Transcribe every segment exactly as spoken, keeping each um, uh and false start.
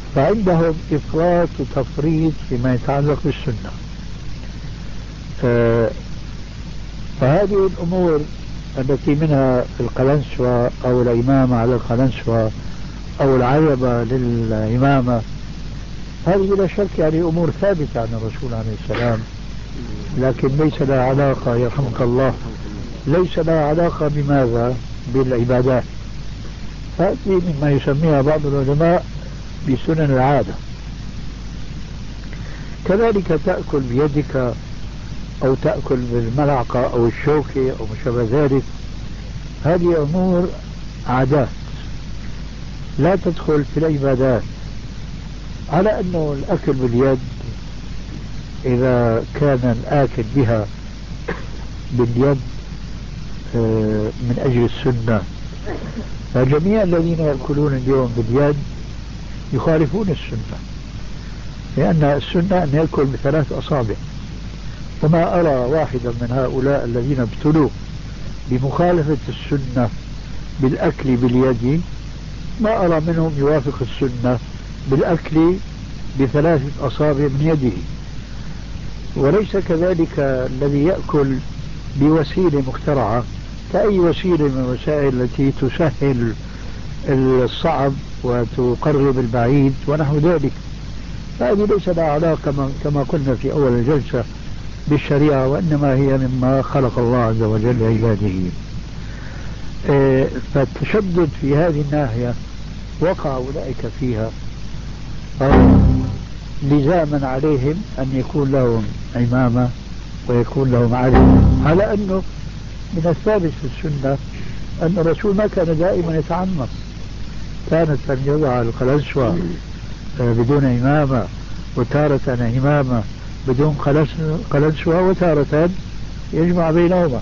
فعندهم إفراط وتفريط فيما يتعلق بالسنة. فهذه الأمور التي منها القلنسوة أو الإمامة على القلنسوة أو العيبة للإمامة، هذه بلا شك يعني أمور ثابتة عن الرسول عليه السلام، لكن ليس لها علاقة يرحمك الله، ليس لها علاقة بماذا؟ بالعبادات. هذه مما يسميها بعض العلماء بسنن العادة. كذلك تأكل بيدك أو تأكل بالملعقة أو الشوكة أو ما شابه ذلك، هذه أمور عادات لا تدخل في العبادات. على أنه الأكل باليد إذا كان الآكل بها باليد من أجل السنة، فجميع الذين يأكلون اليوم باليد يخالفون السنة، لأن السنة أن يأكل بثلاث أصابع. وما أرى واحدا من هؤلاء الذين ابتلوا بمخالفة السنة بالأكل باليد، ما أرى منهم يوافق السنة بالأكل بثلاثة أصابع من يده. وليس كذلك الذي يأكل بوسيلة مخترعة كأي وسيلة من الوسائل التي تسهل الصعب وتقرب البعيد ونحو ذلك. فهذه ليس لها علاقة كما قلنا في أول الجلسة بالشريعة، وإنما هي مما خلق الله عز وجل لعباده. فالتشدد في هذه الناحية وقع أولئك فيها، لزاما عليهم أن يكون لهم إمامة ويكون لهم علم، على أنه من الثابت في السنة أن الرسول ما كان دائما يتعنص، كانت أن يضع القلنسوة بدون إمامة، وتارة إمامة بدون قلنسوة، وتارة يجمع بينهما.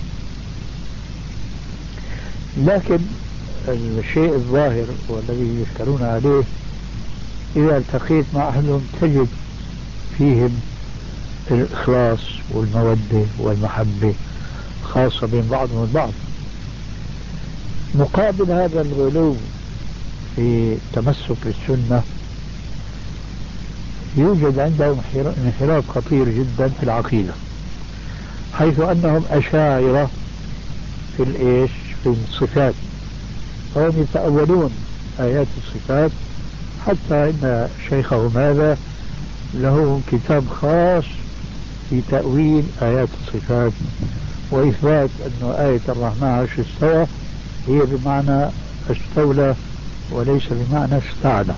لكن الشيء الظاهر والذي يشكرون عليه، إذا التقيت مع أهلهم تجد فيهم الإخلاص والمودة والمحبة خاصة بين بعضهم البعض. مقابل هذا الغلو في التمسك بالسنة يوجد عندهم انحراف خطير جدا في العقيدة، حيث أنهم أشاعرة في الإيش في الصفات، فهم يتأولون آيات الصفات، حتى إن شيخهم هذا له كتاب خاص في تأويل آيات الصفات وإثبات أن آية الرحمن عرش استوى هي بمعنى استولى وليس بمعنى استعلى.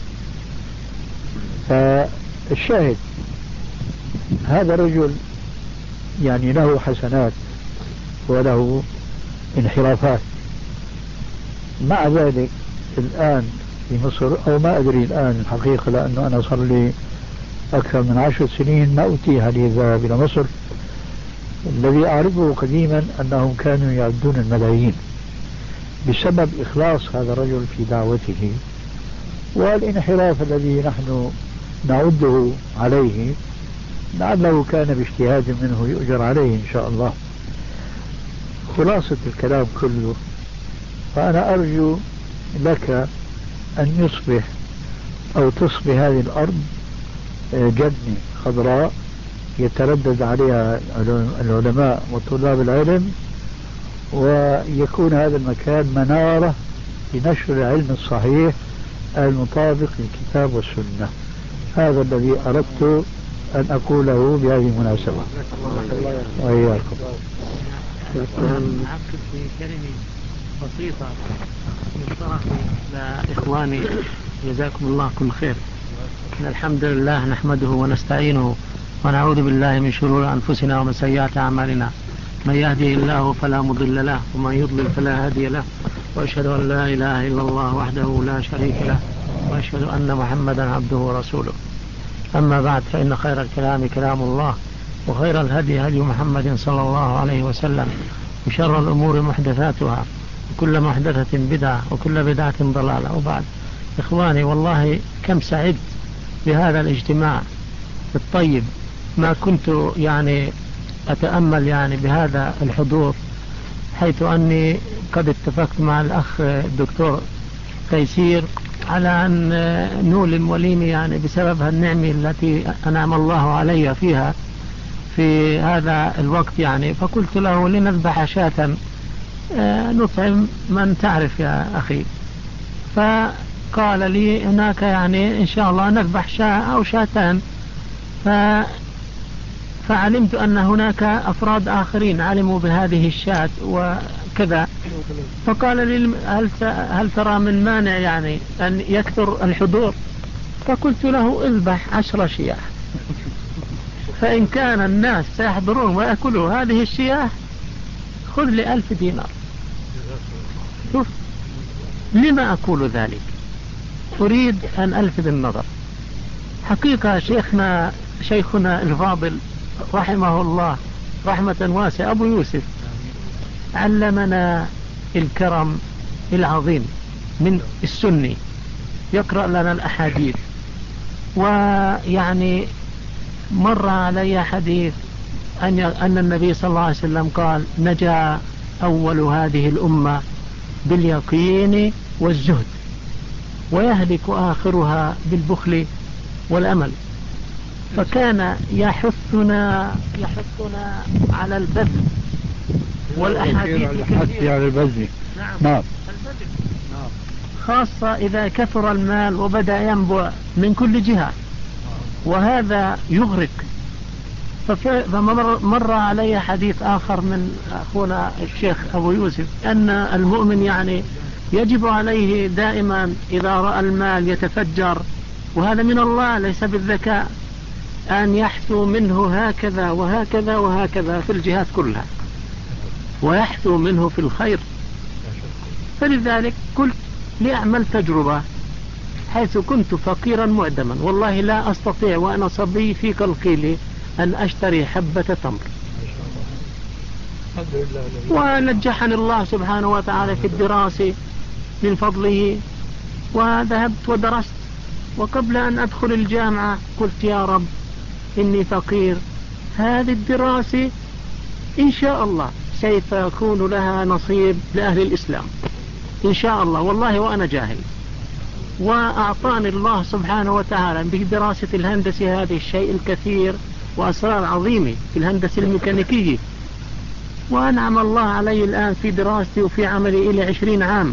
فالشاهد هذا الرجل يعني له حسنات وله انحرافات، مع ذلك الآن في مصر، أو ما أدري الآن الحقيقة لأنه أنا صار لي أكثر من عشر سنين ما أتيح لي الذهاب إلى مصر. الذي أعرفه قديما أنهم كانوا يعدون الملايين بسبب إخلاص هذا الرجل في دعوته، والانحراف الذي نحن نعده عليه لعله كان باجتهاد منه يؤجر عليه إن شاء الله. خلاصة الكلام كله، فأنا أرجو لك أن يصبح أو تصبح هذه الأرض جنة خضراء يتردد عليها العلماء وطلاب العلم، ويكون هذا المكان منارة لنشر العلم الصحيح المطابق للكتاب والسنة. هذا الذي أردت أن أقوله بهذه المناسبة. وإياكم. أعقد في كلمة بسيطة من طرفي لإخواني، جزاكم الله كل خير. الحمد لله نحمده ونستعينه ونعوذ بالله من شرور أنفسنا ومن سيئات أعمالنا، من يهدي الله فلا مضل له ومن يضلل فلا هادي له، وأشهد أن لا إله إلا الله وحده لا شريك له، وأشهد أن محمدا عبده ورسوله. أما بعد، فإن خير الكلام كلام الله، وخير الهدي هدي محمد صلى الله عليه وسلم، وشر الأمور محدثاتها، وكل محدثة بدعة، وكل بدعة ضلالة. وبعد، إخواني والله كم سعدت بهذا الاجتماع الطيب، ما كنت يعني أتأمل يعني بهذا الحضور، حيث أني قد اتفقت مع الأخ الدكتور تيسير على أن نولم وليمي يعني بسبب النعمة التي أنعم الله علي فيها في هذا الوقت يعني. فقلت له لنذبح شاة نطعم من تعرف يا أخي. فقال لي هناك يعني إن شاء الله نذبح شاة أو شاتان. ف فعلمت أن هناك أفراد آخرين علموا بهذه الشاة وكذا. فقال لي هل, هل ترى من مانع يعني أن يكثر الحضور؟ فقلت له اذبح عشر شياه، فإن كان الناس سيحضرون ويأكلوا هذه الشياه خذ لي ألف دينار. شوف لما أقول ذلك؟ أريد أن ألفت النظر. حقيقة شيخنا شيخنا الفاضل رحمه الله رحمة واسعة أبو يوسف علمنا الكرم العظيم من السني، يقرأ لنا الأحاديث. ويعني مر علي حديث أن أن النبي صلى الله عليه وسلم قال نجا أول هذه الأمة باليقين والزهد ويهلك آخرها بالبخل والأمل. فكان يحثنا يحثنا على البذل والأحاديث كثيرة على البذل. نعم. نعم. البذل خاصة إذا كثر المال وبدأ ينبع من كل جهة، وهذا يغرق. فمر علي حديث آخر من أخونا الشيخ أبو يوسف أن المؤمن يعني يجب عليه دائما إذا رأى المال يتفجر، وهذا من الله ليس بالذكاء، أن يحثو منه هكذا وهكذا وهكذا في الجهات كلها، ويحثو منه في الخير. فلذلك قلت لأعمل تجربة حيث كنت فقيرا معدما، والله لا أستطيع وأنا صبي في قلقيلي أن أشتري حبة تمر، ونجحني الله سبحانه وتعالى في الدراسة من فضله، وذهبت ودرست. وقبل أن أدخل الجامعة قلت يا رب إني فقير، هذه الدراسة إن شاء الله سيكون لها نصيب لأهل الإسلام إن شاء الله، والله وأنا جاهل. وأعطاني الله سبحانه وتعالى بدراسة الهندسة هذه الشيء الكثير وأسرار عظيمة في الهندسة الميكانيكية، وأنعم الله علي الآن في دراستي وفي عملي إلى عشرين عام.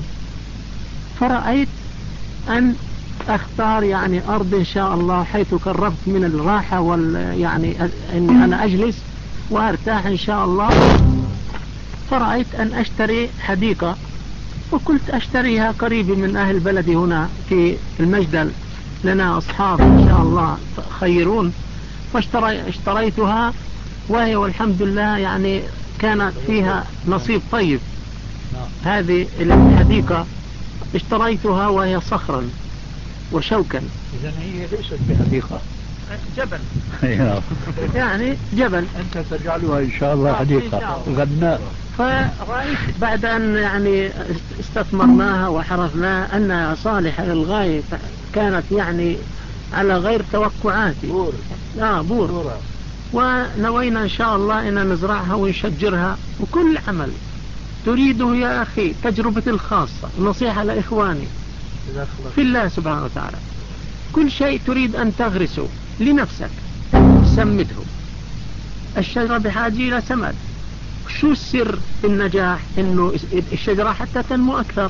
فرأيت أن أختار يعني أرض إن شاء الله حيث قربت من الراحة وال يعني أن أنا أجلس وأرتاح إن شاء الله. فرأيت أن أشتري حديقة، وقلت أشتريها قريب من أهل بلدي هنا في المجدل، لنا أصحاب إن شاء الله خيرون. فاشتريتها وهي والحمد لله يعني كانت فيها نصيب طيب. هذه الحديقة اشتريتها وهي صخرا وشوكا. إذن هي ليست بحديقة، جبل يعني جبل. أنت تجعلها إن شاء الله حديقة غناء. فرأيت بعد أن يعني استثمرناها وحرثناها أنها صالحة للغاية، كانت يعني على غير توقعاتي. بور. آه بور. بور. ونوينا إن شاء الله أن نزرعها ونشجرها. وكل عمل تريده يا أخي تجربتي الخاصة، نصيحة لإخواني في الله سبحانه وتعالى، كل شيء تريد أن تغرسه لنفسك سمده. الشجرة بحاجة إلى سمد. شو السر في النجاح؟ إنه الشجرة حتى تنمو أكثر.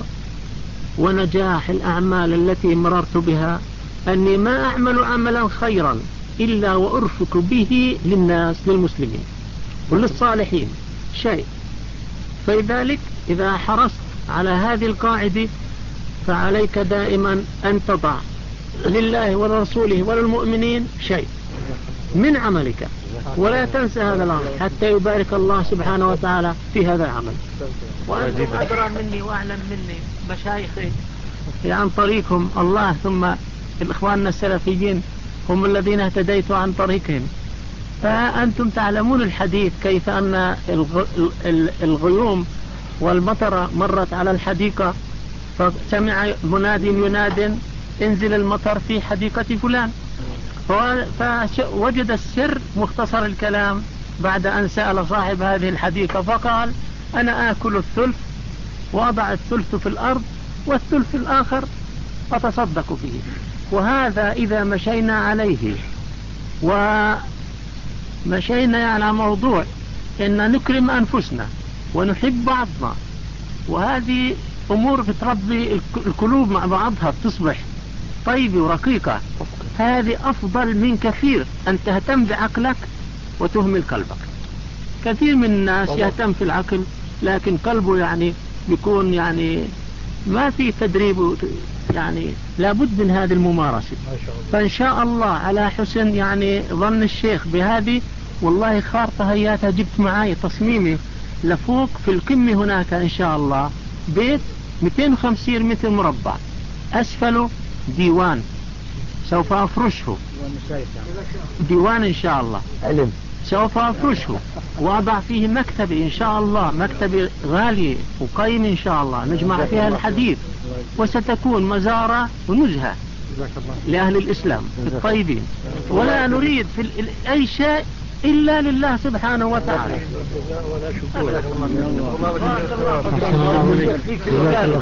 ونجاح الأعمال التي مررت بها أني ما أعمل عملا خيرا إلا وأرفق به للناس للمسلمين وللصالحين شيء. فلذلك إذا حرصت على هذه القاعدة فعليك دائما أن تضع لله ولرسوله وللمؤمنين شيء من عملك، ولا تنسى هذا الأمر حتى يبارك الله سبحانه وتعالى في هذا العمل. وأنتم أدرى مني وأعلم مني مشايخي عن طريقهم الله، ثم الإخواننا السلفيين هم الذين اهتديت عن طريقهم. فأنتم تعلمون الحديث كيف أن الغيوم والمطر مرت على الحديقة، فسمع مناد يناد انزل المطر في حديقة فلان، فوجد السر مختصر الكلام بعد أن سأل صاحب هذه الحديقة فقال أنا آكل الثلث وأضع الثلث في الأرض والثلث الآخر أتصدق فيه. وهذا إذا مشينا عليه ومشينا على موضوع إن نكرم أنفسنا ونحب بعضنا، وهذه أمور بتربي القلوب مع بعضها تصبح طيبة ورقيقة. هذه أفضل من كثير أن تهتم بعقلك وتهمل قلبك. كثير من الناس يهتم في العقل لكن قلبه يعني بيكون يعني ما في تدريب، يعني لابد من هذه الممارسة. فإن شاء الله على حسن يعني ظن الشيخ بهذه، والله خارطة هياتها جبت معي تصميمي لفوق في القمة هناك إن شاء الله بيت مئتين وخمسين متر مربع، أسفله ديوان سوف أفرشه، ديوان إن شاء الله علم سوف أفرشه وأضع فيه مكتبي إن شاء الله، مكتبي غالي وقيم إن شاء الله نجمع فيها الحديث، وستكون مزارة ونزهة لأهل الإسلام الطيبين، ولا نريد في أي شيء إلا لله سبحانه وتعالى.